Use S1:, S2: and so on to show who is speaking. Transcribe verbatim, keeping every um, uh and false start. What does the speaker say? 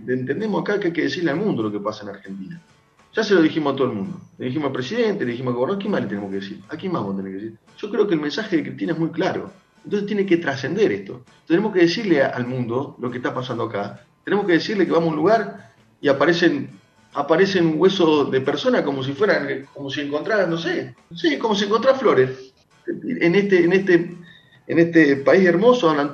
S1: entendemos acá que hay que decirle al mundo lo que pasa en Argentina. Ya se lo dijimos a todo el mundo. Le dijimos al presidente, le dijimos al gobernador, ¿qué más le tenemos que decir? ¿A quién más vamos a tener que decir? Yo creo que el mensaje de Cristina es muy claro. Entonces tiene que trascender esto. Tenemos que decirle al mundo lo que está pasando acá. Tenemos que decirle que vamos a un lugar y aparecen aparecen huesos de personas como si fueran, como si encontraran, no sé, no sé, como si encontraran flores. En este, en este, en este país hermoso,